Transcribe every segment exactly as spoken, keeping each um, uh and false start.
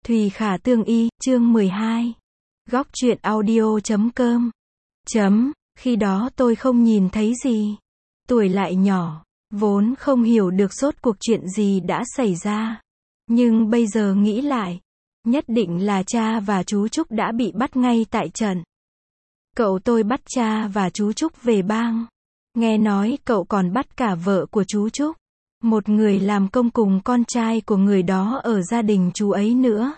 Thùy Khả Tương Y, chương mười hai. Góc truyện audio chấm com. Chấm, khi đó tôi không nhìn thấy gì. Tuổi lại nhỏ, vốn không hiểu được rốt cuộc chuyện gì đã xảy ra. Nhưng bây giờ nghĩ lại, nhất định là cha và chú Trúc đã bị bắt ngay tại trận. Cậu tôi bắt cha và chú Trúc về bang. Nghe nói cậu còn bắt cả vợ của chú Trúc, một người làm công cùng con trai của người đó ở gia đình chú ấy nữa.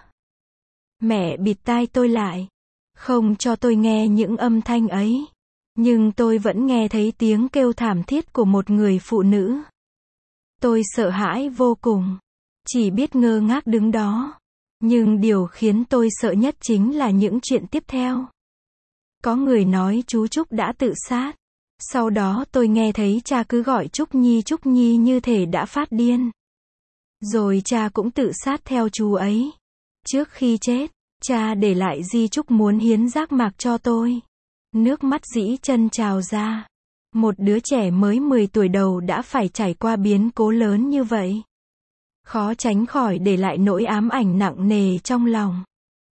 Mẹ bịt tai tôi lại, không cho tôi nghe những âm thanh ấy. Nhưng tôi vẫn nghe thấy tiếng kêu thảm thiết của một người phụ nữ. Tôi sợ hãi vô cùng, chỉ biết ngơ ngác đứng đó. Nhưng điều khiến tôi sợ nhất chính là những chuyện tiếp theo. Có người nói chú Trúc đã tự sát. Sau đó tôi nghe thấy cha cứ gọi Trúc Nhi Trúc Nhi như thể đã phát điên. Rồi cha cũng tự sát theo chú ấy. Trước khi chết, cha để lại di chúc muốn hiến giác mạc cho tôi. Nước mắt dĩ chân trào ra. Một đứa trẻ mới mười tuổi đầu đã phải trải qua biến cố lớn như vậy. Khó tránh khỏi để lại nỗi ám ảnh nặng nề trong lòng.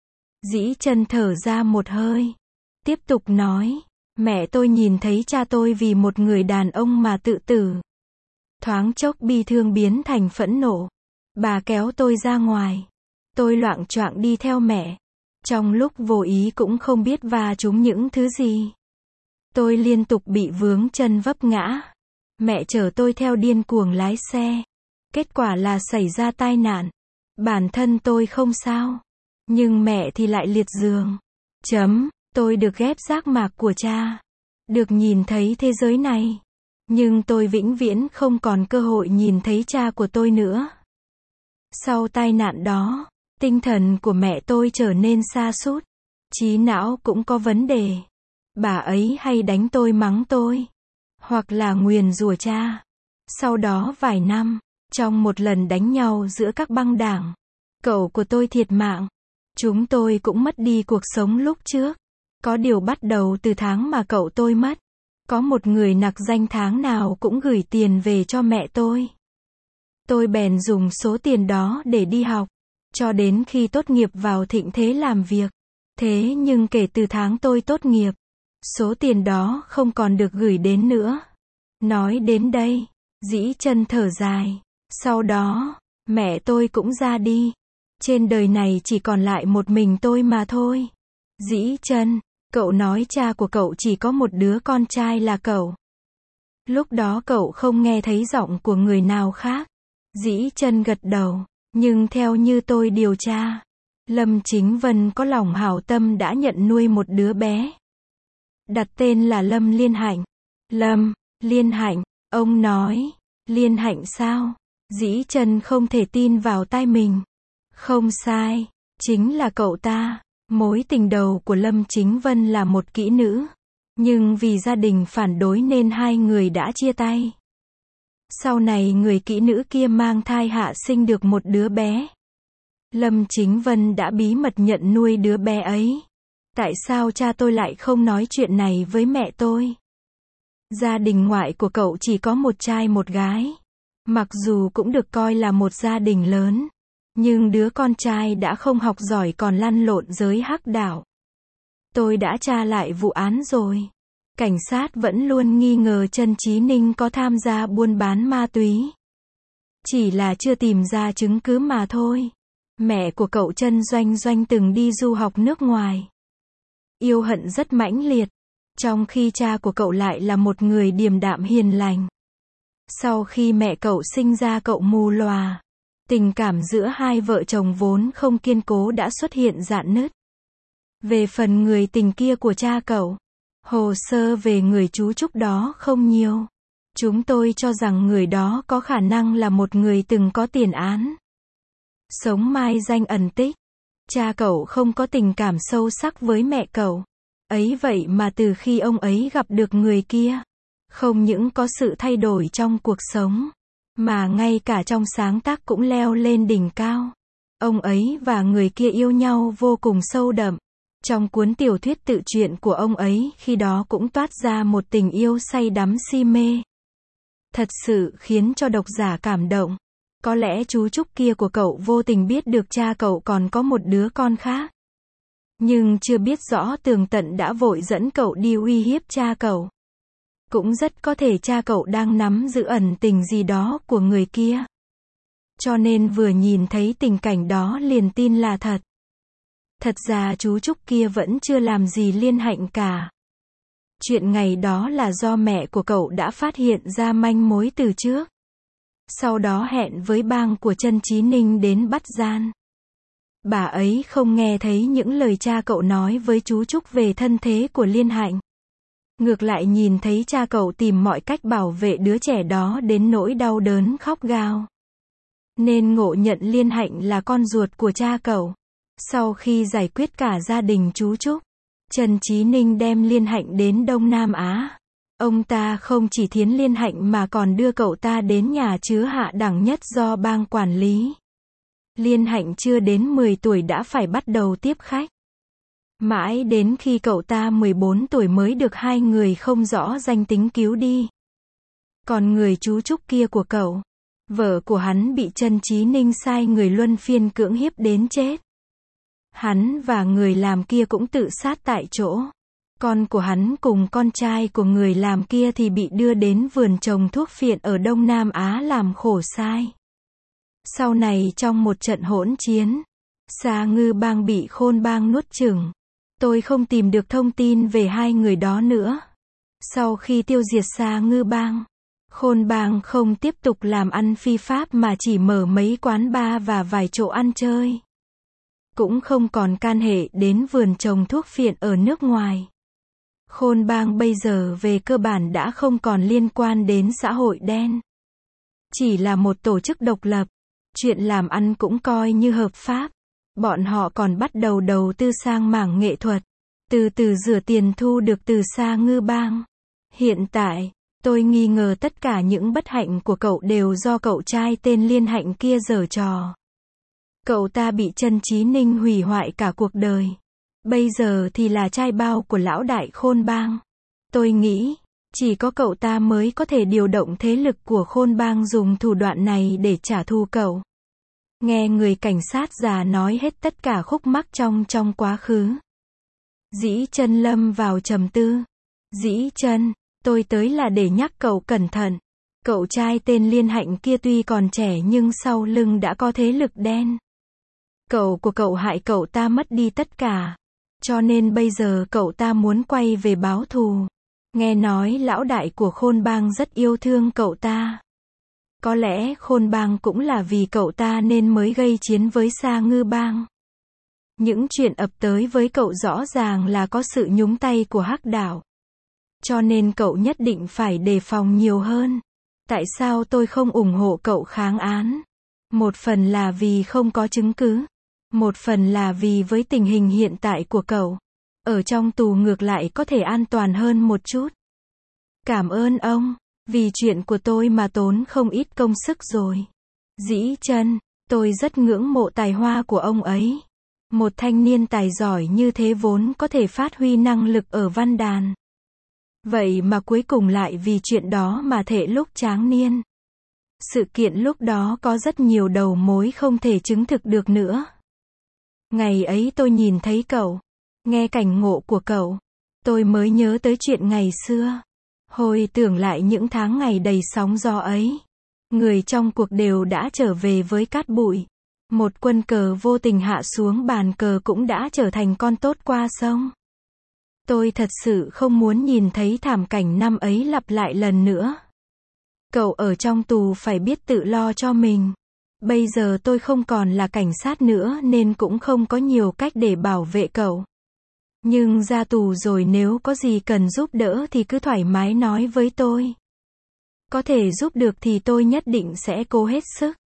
Dĩ chân thở ra một hơi. Tiếp tục nói. Mẹ tôi nhìn thấy cha tôi vì một người đàn ông mà tự tử. Thoáng chốc bi thương biến thành phẫn nộ. Bà kéo tôi ra ngoài. Tôi loạng choạng đi theo mẹ. Trong lúc vô ý cũng không biết va trúng những thứ gì. Tôi liên tục bị vướng chân vấp ngã. Mẹ chở tôi theo điên cuồng lái xe. Kết quả là xảy ra tai nạn. Bản thân tôi không sao. Nhưng mẹ thì lại liệt giường. Chấm. Tôi được ghép giác mạc của cha. Được nhìn thấy thế giới này. Nhưng tôi vĩnh viễn không còn cơ hội nhìn thấy cha của tôi nữa. Sau tai nạn đó, tinh thần của mẹ tôi trở nên sa sút. Trí não cũng có vấn đề. Bà ấy hay đánh tôi mắng tôi. Hoặc là nguyền rủa cha. Sau đó vài năm, trong một lần đánh nhau giữa các băng đảng, cậu của tôi thiệt mạng. Chúng tôi cũng mất đi cuộc sống lúc trước. Có điều bắt đầu từ tháng mà cậu tôi mất, có một người nặc danh tháng nào cũng gửi tiền về cho mẹ tôi. Tôi bèn dùng số tiền đó để đi học, cho đến khi tốt nghiệp vào Thịnh Thế làm việc. Thế nhưng kể từ tháng tôi tốt nghiệp, số tiền đó không còn được gửi đến nữa. Nói đến đây, dĩ chân thở dài. Sau đó, mẹ tôi cũng ra đi. Trên đời này chỉ còn lại một mình tôi mà thôi. Dĩ chân, cậu nói cha của cậu chỉ có một đứa con trai là cậu. Lúc đó cậu không nghe thấy giọng của người nào khác. Dĩ chân gật đầu. Nhưng theo như tôi điều tra, Lâm Chính Vân có lòng hảo tâm đã nhận nuôi một đứa bé. Đặt tên là Lâm Liên Hạnh. Lâm, Liên Hạnh, ông nói. Liên Hạnh sao? Dĩ chân không thể tin vào tai mình. Không sai, chính là cậu ta. Mối tình đầu của Lâm Chính Vân là một kỹ nữ. Nhưng vì gia đình phản đối nên hai người đã chia tay. Sau này người kỹ nữ kia mang thai hạ sinh được một đứa bé. Lâm Chính Vân đã bí mật nhận nuôi đứa bé ấy. Tại sao cha tôi lại không nói chuyện này với mẹ tôi? Gia đình ngoại của cậu chỉ có một trai một gái. Mặc dù cũng được coi là một gia đình lớn. Nhưng đứa con trai đã không học giỏi còn lăn lộn giới hắc đạo. Tôi đã tra lại vụ án rồi. Cảnh sát vẫn luôn nghi ngờ Trân Chí Ninh có tham gia buôn bán ma túy. Chỉ là chưa tìm ra chứng cứ mà thôi. Mẹ của cậu Trân Doanh Doanh từng đi du học nước ngoài. Yêu hận rất mãnh liệt. Trong khi cha của cậu lại là một người điềm đạm hiền lành. Sau khi mẹ cậu sinh ra cậu mù lòa. Tình cảm giữa hai vợ chồng vốn không kiên cố đã xuất hiện rạn nứt. Về phần người tình kia của cha cậu, hồ sơ về người chú Trúc đó không nhiều. Chúng tôi cho rằng người đó có khả năng là một người từng có tiền án. Sống mai danh ẩn tích. Cha cậu không có tình cảm sâu sắc với mẹ cậu. Ấy vậy mà từ khi ông ấy gặp được người kia, không những có sự thay đổi trong cuộc sống, mà ngay cả trong sáng tác cũng leo lên đỉnh cao. Ông ấy và người kia yêu nhau vô cùng sâu đậm. Trong cuốn tiểu thuyết tự truyện của ông ấy khi đó cũng toát ra một tình yêu say đắm si mê. Thật sự khiến cho độc giả cảm động. Có lẽ chú Trúc kia của cậu vô tình biết được cha cậu còn có một đứa con khác. Nhưng chưa biết rõ tường tận đã vội dẫn cậu đi uy hiếp cha cậu. Cũng rất có thể cha cậu đang nắm giữ ẩn tình gì đó của người kia. Cho nên vừa nhìn thấy tình cảnh đó liền tin là thật. Thật ra chú Trúc kia vẫn chưa làm gì Liên Hạnh cả. Chuyện ngày đó là do mẹ của cậu đã phát hiện ra manh mối từ trước. Sau đó hẹn với bang của Trân Chí Ninh đến bắt gian. Bà ấy không nghe thấy những lời cha cậu nói với chú Trúc về thân thế của Liên Hạnh. Ngược lại nhìn thấy cha cậu tìm mọi cách bảo vệ đứa trẻ đó đến nỗi đau đớn khóc gào. Nên ngộ nhận Liên Hạnh là con ruột của cha cậu. Sau khi giải quyết cả gia đình chú Trúc, Trân Chí Ninh đem Liên Hạnh đến Đông Nam Á. Ông ta không chỉ thiến Liên Hạnh mà còn đưa cậu ta đến nhà chứa hạ đẳng nhất do bang quản lý. Liên Hạnh chưa đến mười tuổi đã phải bắt đầu tiếp khách. Mãi đến khi cậu ta mười bốn tuổi mới được hai người không rõ danh tính cứu đi. Còn người chú Trúc kia của cậu, vợ của hắn bị Trân Chí Ninh sai người luân phiên cưỡng hiếp đến chết. Hắn và người làm kia cũng tự sát tại chỗ. Con của hắn cùng con trai của người làm kia thì bị đưa đến vườn trồng thuốc phiện ở Đông Nam Á làm khổ sai. Sau này trong một trận hỗn chiến, Sa Ngư Bang bị Khôn Bang nuốt chửng. Tôi không tìm được thông tin về hai người đó nữa. Sau khi tiêu diệt Sa Ngư Bang, Khôn Bang không tiếp tục làm ăn phi pháp mà chỉ mở mấy quán bar và vài chỗ ăn chơi. Cũng không còn can hệ đến vườn trồng thuốc phiện ở nước ngoài. Khôn Bang bây giờ về cơ bản đã không còn liên quan đến xã hội đen. Chỉ là một tổ chức độc lập. Chuyện làm ăn cũng coi như hợp pháp. Bọn họ còn bắt đầu đầu tư sang mảng nghệ thuật. Từ từ rửa tiền thu được từ Sa Ngư Bang. Hiện tại, tôi nghi ngờ tất cả những bất hạnh của cậu đều do cậu trai tên Liên Hạnh kia giở trò. Cậu ta bị Trân Chí Ninh hủy hoại cả cuộc đời. Bây giờ thì là trai bao của lão đại Khôn Bang. Tôi nghĩ, chỉ có cậu ta mới có thể điều động thế lực của Khôn Bang dùng thủ đoạn này để trả thù cậu. Nghe người cảnh sát già nói hết tất cả khúc mắc trong trong quá khứ. Dĩ Chân lâm vào trầm tư. Dĩ Chân, tôi tới là để nhắc cậu cẩn thận. Cậu trai tên Liên Hạnh kia tuy còn trẻ nhưng sau lưng đã có thế lực đen. Cậu của cậu hại cậu ta mất đi tất cả. Cho nên bây giờ cậu ta muốn quay về báo thù. Nghe nói lão đại của Khôn Bang rất yêu thương cậu ta. Có lẽ Khôn Bang cũng là vì cậu ta nên mới gây chiến với Sa Ngư Bang. Những chuyện ập tới với cậu rõ ràng là có sự nhúng tay của Hắc Đạo. Cho nên cậu nhất định phải đề phòng nhiều hơn. Tại sao tôi không ủng hộ cậu kháng án? Một phần là vì không có chứng cứ. Một phần là vì với tình hình hiện tại của cậu, ở trong tù ngược lại có thể an toàn hơn một chút. Cảm ơn ông, vì chuyện của tôi mà tốn không ít công sức rồi. Dĩ Chân, tôi rất ngưỡng mộ tài hoa của ông ấy. Một thanh niên tài giỏi như thế vốn có thể phát huy năng lực ở văn đàn. Vậy mà cuối cùng lại vì chuyện đó mà thệ lúc tráng niên. Sự kiện lúc đó có rất nhiều đầu mối không thể chứng thực được nữa. Ngày ấy tôi nhìn thấy cậu, nghe cảnh ngộ của cậu, tôi mới nhớ tới chuyện ngày xưa. Hồi tưởng lại những tháng ngày đầy sóng gió ấy. Người trong cuộc đều đã trở về với cát bụi. Một quân cờ vô tình hạ xuống bàn cờ cũng đã trở thành con tốt qua sông. Tôi thật sự không muốn nhìn thấy thảm cảnh năm ấy lặp lại lần nữa. Cậu ở trong tù phải biết tự lo cho mình. Bây giờ tôi không còn là cảnh sát nữa nên cũng không có nhiều cách để bảo vệ cậu. Nhưng ra tù rồi nếu có gì cần giúp đỡ thì cứ thoải mái nói với tôi. Có thể giúp được thì tôi nhất định sẽ cố hết sức.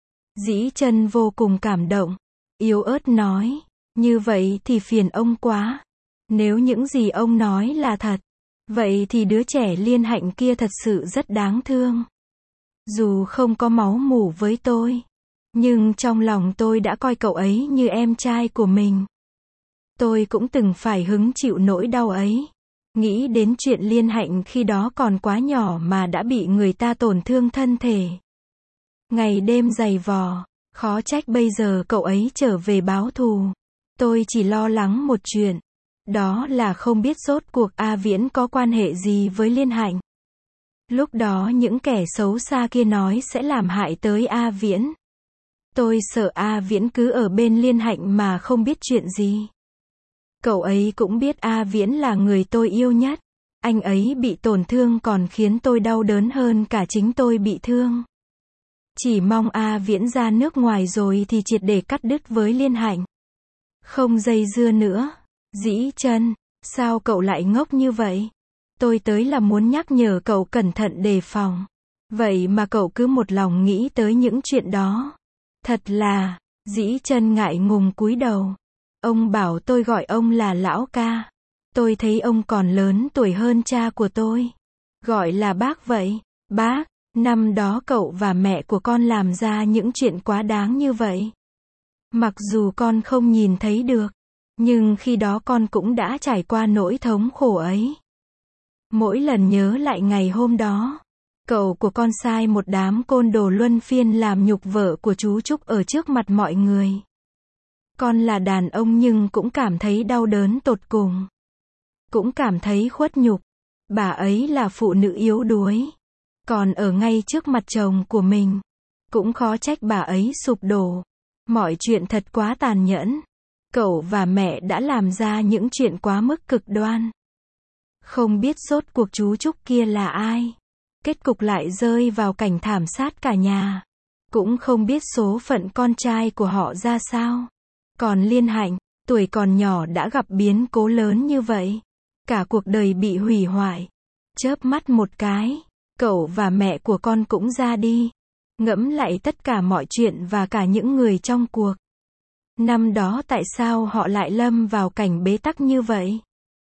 Dĩ Chân vô cùng cảm động, yếu ớt nói, như vậy thì phiền ông quá. Nếu những gì ông nói là thật, vậy thì đứa trẻ Liên Hạnh kia thật sự rất đáng thương. Dù không có máu mủ với tôi, nhưng trong lòng tôi đã coi cậu ấy như em trai của mình. Tôi cũng từng phải hứng chịu nỗi đau ấy. Nghĩ đến chuyện Liên Hạnh khi đó còn quá nhỏ mà đã bị người ta tổn thương thân thể. ngày đêm giày vò, khó trách bây giờ cậu ấy trở về báo thù. Tôi chỉ lo lắng một chuyện, đó là không biết rốt cuộc A Viễn có quan hệ gì với Liên Hạnh. Lúc đó những kẻ xấu xa kia nói sẽ làm hại tới A Viễn. Tôi sợ A Viễn cứ ở bên Liên Hạnh mà không biết chuyện gì. Cậu ấy cũng biết A Viễn là người tôi yêu nhất. Anh ấy bị tổn thương còn khiến tôi đau đớn hơn cả chính tôi bị thương. Chỉ mong A Viễn ra nước ngoài rồi thì triệt để cắt đứt với Liên Hạnh. Không dây dưa nữa. Dĩ Chân, sao cậu lại ngốc như vậy? Tôi tới là muốn nhắc nhở cậu cẩn thận đề phòng. Vậy mà cậu cứ một lòng nghĩ tới những chuyện đó. Thật là, Dĩ Chân ngại ngùng cúi đầu. Ông bảo tôi gọi ông là lão ca. Tôi thấy ông còn lớn tuổi hơn cha của tôi. Gọi là bác vậy. Bác, năm đó cậu và mẹ của con làm ra những chuyện quá đáng như vậy. Mặc dù con không nhìn thấy được, nhưng khi đó con cũng đã trải qua nỗi thống khổ ấy. Mỗi lần nhớ lại ngày hôm đó, cậu của con sai một đám côn đồ luân phiên làm nhục vợ của chú Trúc ở trước mặt mọi người. Con là đàn ông nhưng cũng cảm thấy đau đớn tột cùng. Cũng cảm thấy khuất nhục. Bà ấy là phụ nữ yếu đuối. Còn ở ngay trước mặt chồng của mình. Cũng khó trách bà ấy sụp đổ. Mọi chuyện thật quá tàn nhẫn. Cậu và mẹ đã làm ra những chuyện quá mức cực đoan. Không biết rốt cuộc chú Trúc kia là ai. Kết cục lại rơi vào cảnh thảm sát cả nhà. Cũng không biết số phận con trai của họ ra sao. Còn Liên Hạnh, tuổi còn nhỏ đã gặp biến cố lớn như vậy. Cả cuộc đời bị hủy hoại. Chớp mắt một cái, cậu và mẹ của con cũng ra đi. Ngẫm lại tất cả mọi chuyện và cả những người trong cuộc. Năm đó tại sao họ lại lâm vào cảnh bế tắc như vậy?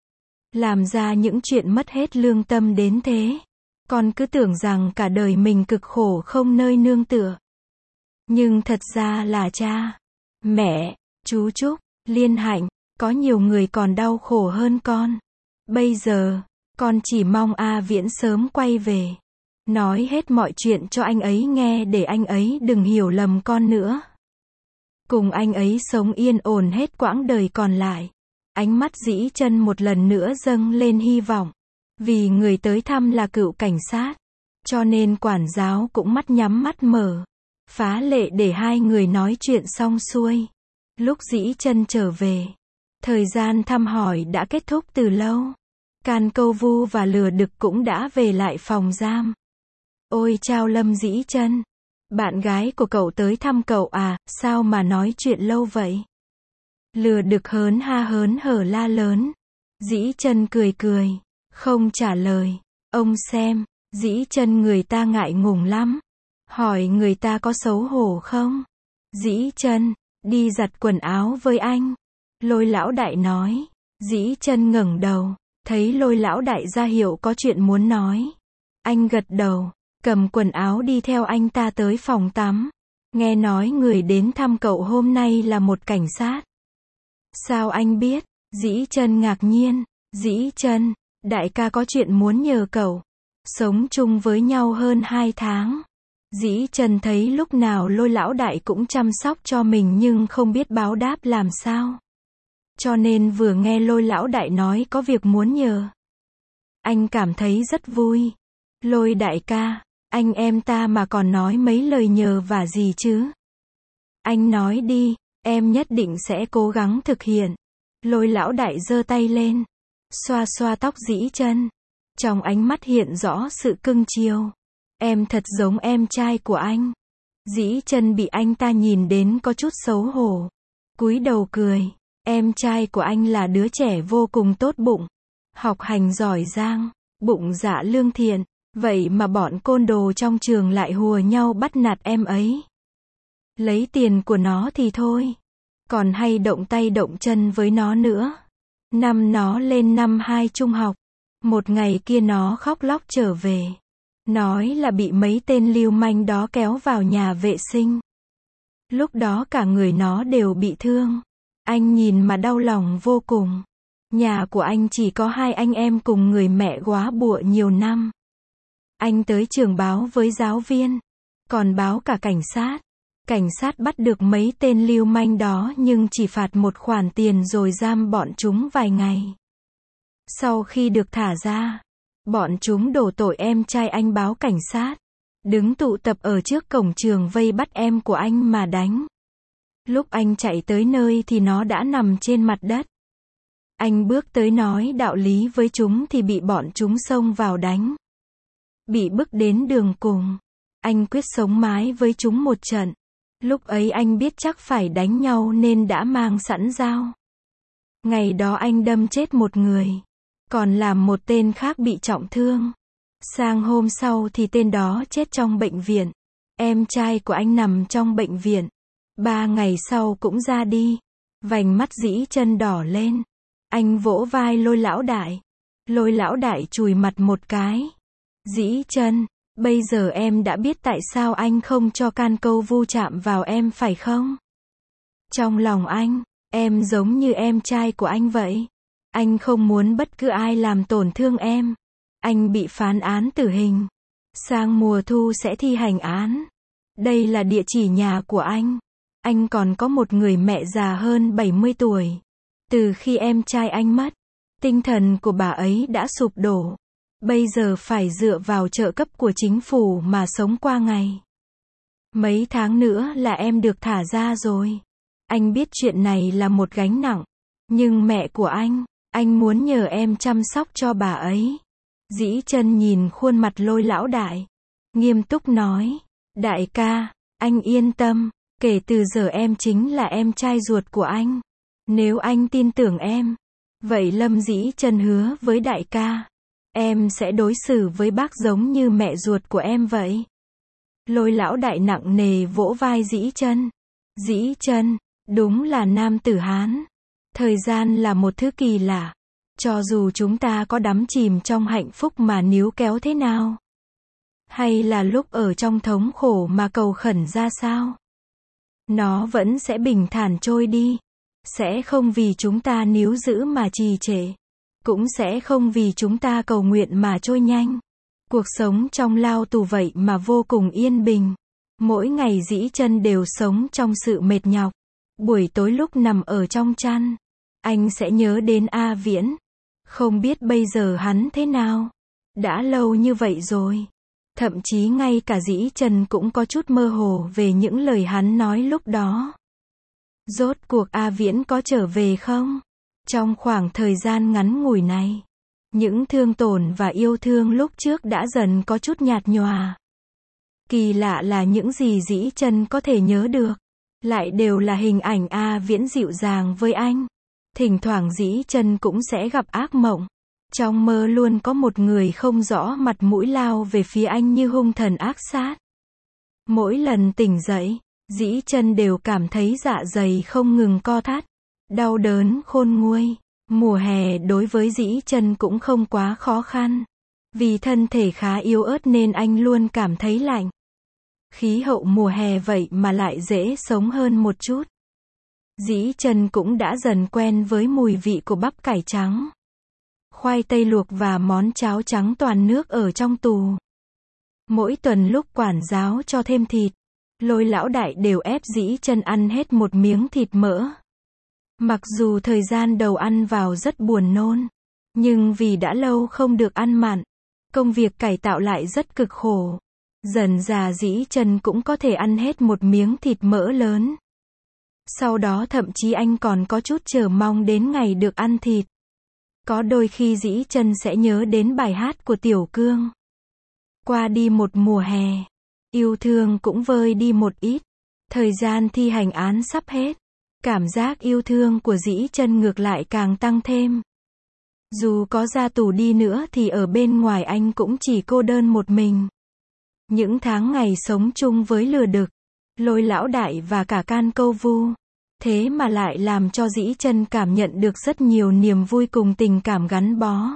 Làm ra những chuyện mất hết lương tâm đến thế. Con cứ tưởng rằng cả đời mình cực khổ không nơi nương tựa. Nhưng thật ra là cha, mẹ, chú Trúc, Liên Hạnh, có nhiều người còn đau khổ hơn con. Bây giờ, con chỉ mong A Viễn sớm quay về. Nói hết mọi chuyện cho anh ấy nghe để anh ấy đừng hiểu lầm con nữa. Cùng anh ấy sống yên ổn hết quãng đời còn lại. Ánh mắt Dĩ Chân một lần nữa dâng lên hy vọng. Vì người tới thăm là cựu cảnh sát. Cho nên quản giáo cũng mắt nhắm mắt mở. Phá lệ để hai người nói chuyện xong xuôi. Lúc Dĩ Chân trở về, thời gian thăm hỏi đã kết thúc từ lâu. Can Câu Vu và Lừa Đực cũng đã về lại phòng giam. Ôi chao Lâm Dĩ Chân, bạn gái của cậu tới thăm cậu à, sao mà nói chuyện lâu vậy? Lừa Đực hớn ha hớn hở la lớn. Dĩ Chân cười cười, không trả lời. Ông xem, Dĩ Chân người ta ngại ngùng lắm. Hỏi người ta có xấu hổ không? Dĩ Chân, đi giặt quần áo với anh. Lôi lão đại nói. Dĩ Chân ngẩng đầu, thấy Lôi lão đại ra hiệu có chuyện muốn nói. Anh gật đầu, cầm quần áo đi theo anh ta tới phòng tắm. Nghe nói người đến thăm cậu hôm nay là một cảnh sát. Sao anh biết? Dĩ Chân ngạc nhiên. Dĩ Chân, đại ca có chuyện muốn nhờ cậu. Sống chung với nhau hơn hai tháng. Dĩ Chân thấy lúc nào Lôi lão đại cũng chăm sóc cho mình nhưng không biết báo đáp làm sao. Cho nên vừa nghe Lôi lão đại nói có việc muốn nhờ, anh cảm thấy rất vui. Lôi đại ca, anh em ta mà còn nói mấy lời nhờ vả gì chứ? Anh nói đi, em nhất định sẽ cố gắng thực hiện. Lôi lão đại giơ tay lên, xoa xoa tóc Dĩ Chân. Trong ánh mắt hiện rõ sự cưng chiều. Em thật giống em trai của anh. Dĩ Chân bị anh ta nhìn đến có chút xấu hổ. Cúi đầu cười. Em trai của anh là đứa trẻ vô cùng tốt bụng. Học hành giỏi giang. Bụng dạ lương thiện. Vậy mà bọn côn đồ trong trường lại hùa nhau bắt nạt em ấy. Lấy tiền của nó thì thôi. Còn hay động tay động chân với nó nữa. Năm nó lên năm hai trung học. Một ngày kia nó khóc lóc trở về. Nói là bị mấy tên lưu manh đó kéo vào nhà vệ sinh. Lúc đó cả người nó đều bị thương. Anh nhìn mà đau lòng vô cùng. Nhà của anh chỉ có hai anh em cùng người mẹ góa bụa nhiều năm. Anh tới trường báo với giáo viên. còn báo cả cảnh sát. Cảnh sát bắt được mấy tên lưu manh đó nhưng chỉ phạt một khoản tiền rồi giam bọn chúng vài ngày. Sau khi được thả ra, bọn chúng đổ tội em trai anh báo cảnh sát. Đứng tụ tập ở trước cổng trường vây bắt em của anh mà đánh. Lúc anh chạy tới nơi thì nó đã nằm trên mặt đất. Anh bước tới nói đạo lý với chúng thì bị bọn chúng xông vào đánh. Bị bức đến đường cùng, anh quyết sống mái với chúng một trận. Lúc ấy anh biết chắc phải đánh nhau nên đã mang sẵn dao. Ngày đó anh đâm chết một người, còn làm một tên khác bị trọng thương. Sang hôm sau thì tên đó chết trong bệnh viện. Em trai của anh nằm trong bệnh viện. Ba ngày sau cũng ra đi. Vành mắt Dĩ Chân đỏ lên. Anh vỗ vai Lôi Lão Đại. Lôi Lão Đại chùi mặt một cái. Dĩ Chân, bây giờ em đã biết tại sao anh không cho can câu vu chạm vào em phải không? Trong lòng anh, em giống như em trai của anh vậy. Anh không muốn bất cứ ai làm tổn thương em. Anh bị phán án tử hình. Sang mùa thu sẽ thi hành án. Đây là địa chỉ nhà của anh. Anh còn có một người mẹ già hơn bảy mươi tuổi. Từ khi em trai anh mất, tinh thần của bà ấy đã sụp đổ. Bây giờ phải dựa vào trợ cấp của chính phủ mà sống qua ngày. Mấy tháng nữa là em được thả ra rồi. Anh biết chuyện này là một gánh nặng. Nhưng mẹ của anh, anh muốn nhờ em chăm sóc cho bà ấy. Dĩ Chân nhìn khuôn mặt Lôi Lão Đại, nghiêm túc nói, đại ca, anh yên tâm, kể từ giờ em chính là em trai ruột của anh. Nếu anh tin tưởng em, vậy Lâm Dĩ Chân hứa với đại ca, em sẽ đối xử với bác giống như mẹ ruột của em vậy. Lôi Lão Đại nặng nề vỗ vai Dĩ Chân. Dĩ Chân, đúng là nam tử Hán. Thời gian là một thứ kỳ lạ. Cho dù chúng ta có đắm chìm trong hạnh phúc mà níu kéo thế nào, hay là lúc ở trong thống khổ mà cầu khẩn ra sao, nó vẫn sẽ bình thản trôi đi. Sẽ không vì chúng ta níu giữ mà trì trệ, cũng sẽ không vì chúng ta cầu nguyện mà trôi nhanh. Cuộc sống trong lao tù vậy mà vô cùng yên bình. Mỗi ngày Dĩ Chân đều sống trong sự mệt nhọc. Buổi tối lúc nằm ở trong chăn, anh sẽ nhớ đến A Viễn. Không biết bây giờ hắn thế nào. Đã lâu như vậy rồi. Thậm chí ngay cả Dĩ Chân cũng có chút mơ hồ về những lời hắn nói lúc đó. Rốt cuộc A Viễn có trở về không? Trong khoảng thời gian ngắn ngủi này, những thương tổn và yêu thương lúc trước đã dần có chút nhạt nhòa. Kỳ lạ là những gì Dĩ Chân có thể nhớ được, lại đều là hình ảnh A Viễn dịu dàng với anh. Thỉnh thoảng Dĩ Chân cũng sẽ gặp ác mộng. Trong mơ luôn có một người không rõ mặt mũi lao về phía anh như hung thần ác sát. Mỗi lần tỉnh dậy, Dĩ Chân đều cảm thấy dạ dày không ngừng co thắt, đau đớn khôn nguôi. Mùa hè đối với Dĩ Chân cũng không quá khó khăn. Vì thân thể khá yếu ớt nên anh luôn cảm thấy lạnh. Khí hậu mùa hè vậy mà lại dễ sống hơn một chút. Dĩ Chân cũng đã dần quen với mùi vị của bắp cải trắng, khoai tây luộc và món cháo trắng toàn nước ở trong tù. Mỗi tuần lúc quản giáo cho thêm thịt, Lôi Lão Đại đều ép Dĩ Chân ăn hết một miếng thịt mỡ. Mặc dù thời gian đầu ăn vào rất buồn nôn, nhưng vì đã lâu không được ăn mặn, công việc cải tạo lại rất cực khổ. Dần dà Dĩ Chân cũng có thể ăn hết một miếng thịt mỡ lớn. Sau đó thậm chí anh còn có chút chờ mong đến ngày được ăn thịt. Có đôi khi Dĩ Chân sẽ nhớ đến bài hát của Tiểu Cương. Qua đi một mùa hè, yêu thương cũng vơi đi một ít. Thời gian thi hành án sắp hết. Cảm giác yêu thương của Dĩ Chân ngược lại càng tăng thêm. Dù có ra tù đi nữa thì ở bên ngoài anh cũng chỉ cô đơn một mình. Những tháng ngày sống chung với lừa đực, Lôi Lão Đại và cả can câu vu, thế mà lại làm cho Dĩ Chân cảm nhận được rất nhiều niềm vui cùng tình cảm gắn bó.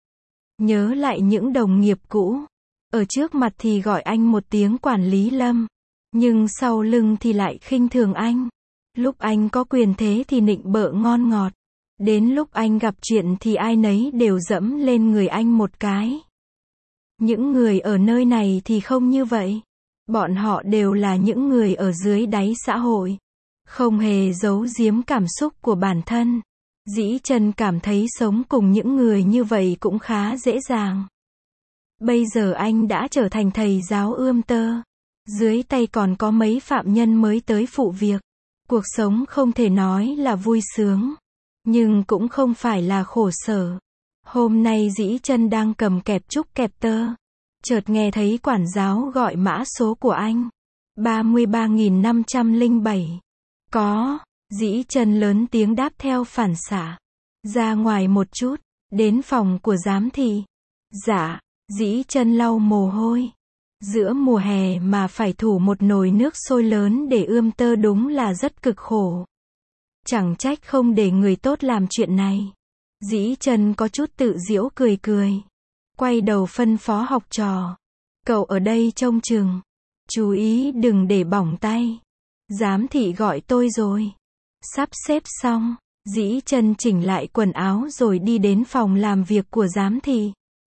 Nhớ lại những đồng nghiệp cũ, ở trước mặt thì gọi anh một tiếng quản lý Lâm, nhưng sau lưng thì lại khinh thường anh. Lúc anh có quyền thế thì nịnh bợ ngon ngọt, đến lúc anh gặp chuyện thì ai nấy đều dẫm lên người anh một cái. Những người ở nơi này thì không như vậy. Bọn họ đều là những người ở dưới đáy xã hội, không hề giấu giếm cảm xúc của bản thân. Dĩ Chân cảm thấy sống cùng những người như vậy cũng khá dễ dàng. Bây giờ anh đã trở thành thầy giáo ươm tơ. Dưới tay còn có mấy phạm nhân mới tới phụ việc. Cuộc sống không thể nói là vui sướng, nhưng cũng không phải là khổ sở. Hôm nay Dĩ Chân đang cầm kẹp trúc kẹp tơ. Chợt nghe thấy quản giáo gọi mã số của anh. ba mươi ba nghìn năm trăm lẻ bảy. Có. Dĩ Chân lớn tiếng đáp theo phản xạ. Ra ngoài một chút, đến phòng của giám thị. Dạ. Dĩ Chân lau mồ hôi. Giữa mùa hè mà phải thủ một nồi nước sôi lớn để ươm tơ đúng là rất cực khổ. Chẳng trách không để người tốt làm chuyện này. Dĩ Chân có chút tự giễu cười cười. Quay đầu phân phó học trò. Cậu ở đây trông chừng. Chú ý đừng để bỏng tay. Giám thị gọi tôi rồi. Sắp xếp xong, Dĩ Chân chỉnh lại quần áo rồi đi đến phòng làm việc của giám thị.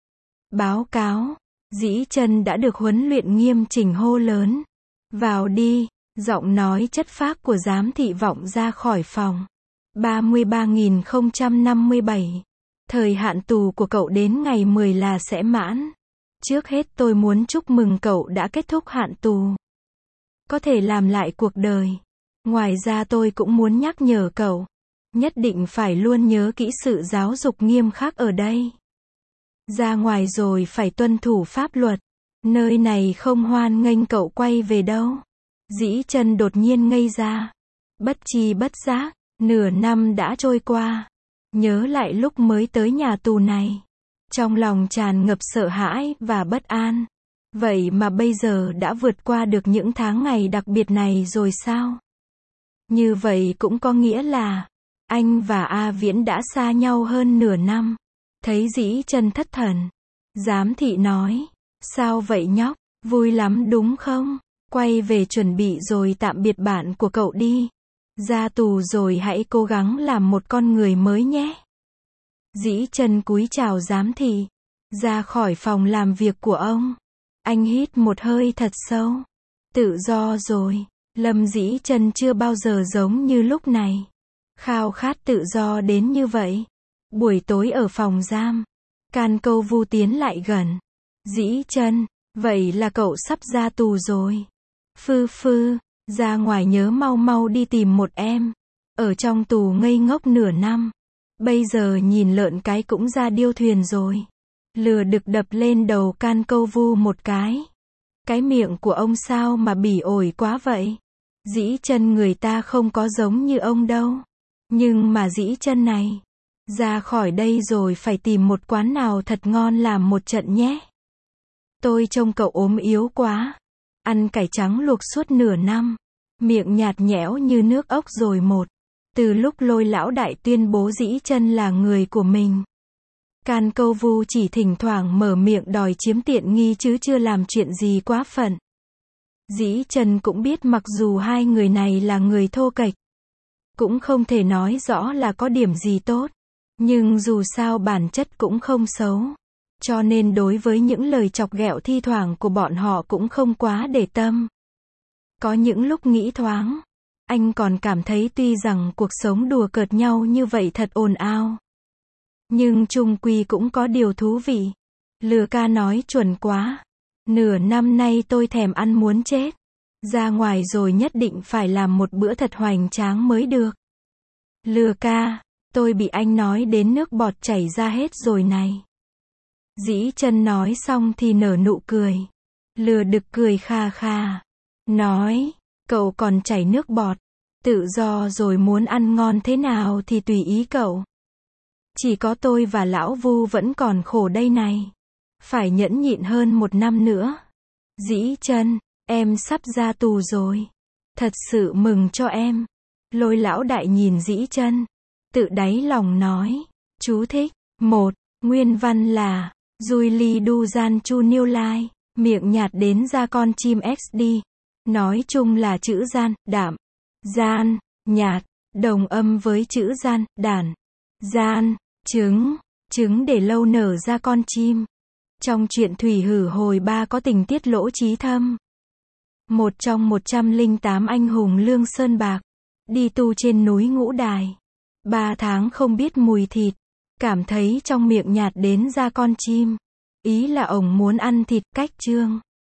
Báo cáo. Dĩ Chân đã được huấn luyện nghiêm chỉnh hô lớn. Vào đi. Giọng nói chất phác của giám thị vọng ra khỏi phòng. ba mươi ba nghìn không trăm năm mươi bảy. Thời hạn tù của cậu đến ngày mười là sẽ mãn. Trước hết tôi muốn chúc mừng cậu đã kết thúc hạn tù. Có thể làm lại cuộc đời. Ngoài ra tôi cũng muốn nhắc nhở cậu. Nhất định phải luôn nhớ kỹ sự giáo dục nghiêm khắc ở đây. Ra ngoài rồi phải tuân thủ pháp luật. Nơi này không hoan nghênh cậu quay về đâu. Dĩ Chân đột nhiên ngây ra. Bất tri bất giác, nửa năm đã trôi qua. Nhớ lại lúc mới tới nhà tù này. Trong lòng tràn ngập sợ hãi và bất an. Vậy mà bây giờ đã vượt qua được những tháng ngày đặc biệt này rồi sao? Như vậy cũng có nghĩa là anh và A Viễn đã xa nhau hơn nửa năm. Thấy Dĩ Chân thất thần, giám thị nói, sao vậy nhóc, vui lắm đúng không? Quay về chuẩn bị rồi tạm biệt bạn của cậu đi. Ra tù rồi hãy cố gắng làm một con người mới nhé. Dĩ Chân cúi chào giám thị, ra khỏi phòng làm việc của ông. Anh hít một hơi thật sâu. Tự do rồi. Lâm Dĩ Chân chưa bao giờ giống như lúc này. Khao khát tự do đến như vậy. Buổi tối ở phòng giam, Can Câu Vu tiến lại gần. Dĩ Chân, vậy là cậu sắp ra tù rồi. Phư phư, ra ngoài nhớ mau mau đi tìm một em. Ở trong tù ngây ngốc nửa năm. Bây giờ nhìn lợn cái cũng ra điêu thuyền rồi. Lừa đực đập lên đầu Can Câu Vu một cái. Cái miệng của ông sao mà bỉ ổi quá vậy? Dĩ Chân người ta không có giống như ông đâu. Nhưng mà Dĩ Chân này, ra khỏi đây rồi phải tìm một quán nào thật ngon làm một trận nhé. Tôi trông cậu ốm yếu quá. Ăn cải trắng luộc suốt nửa năm. Miệng nhạt nhẽo như nước ốc rồi một. Từ lúc Lôi lão đại tuyên bố Dĩ Chân là người của mình, Can Câu Vu chỉ thỉnh thoảng mở miệng đòi chiếm tiện nghi chứ chưa làm chuyện gì quá phận. Dĩ Chân cũng biết mặc dù hai người này là người thô kệch, cũng không thể nói rõ là có điểm gì tốt, nhưng dù sao bản chất cũng không xấu. Cho nên đối với những lời chọc ghẹo thi thoảng của bọn họ cũng không quá để tâm. Có những lúc nghĩ thoáng, anh còn cảm thấy tuy rằng cuộc sống đùa cợt nhau như vậy thật ồn ào, nhưng chung quy cũng có điều thú vị. Lừa ca nói chuẩn quá. Nửa năm nay tôi thèm ăn muốn chết. Ra ngoài rồi nhất định phải làm một bữa thật hoành tráng mới được. Lừa ca, tôi bị anh nói đến nước bọt chảy ra hết rồi này. Dĩ Chân nói xong thì nở nụ cười. Lừa đực cười kha kha. Nói, cậu còn chảy nước bọt. Tự do rồi muốn ăn ngon thế nào thì tùy ý cậu. Chỉ có tôi và lão Vu vẫn còn khổ đây này. Phải nhẫn nhịn hơn một năm nữa. Dĩ Chân, em sắp ra tù rồi. Thật sự mừng cho em. Lôi lão đại nhìn Dĩ Chân, tự đáy lòng nói. Chú thích. Một. Nguyên văn là Julie Du Gian Chu Niêu Lai. Miệng nhạt đến ra con chim ích đi. Nói chung là chữ gian, đạm. Gian, nhạt, đồng âm với chữ gian, đản. Gian, trứng, trứng để lâu nở ra con chim. Trong truyện Thủy Hử hồi ba có tình tiết lỗ trí thâm. Một trong một trăm linh tám anh hùng Lương Sơn Bạc. Đi tu trên núi Ngũ Đài. Ba tháng không biết mùi thịt. Cảm thấy trong miệng nhạt đến da con chim. Ý là ổng muốn ăn thịt cách chương.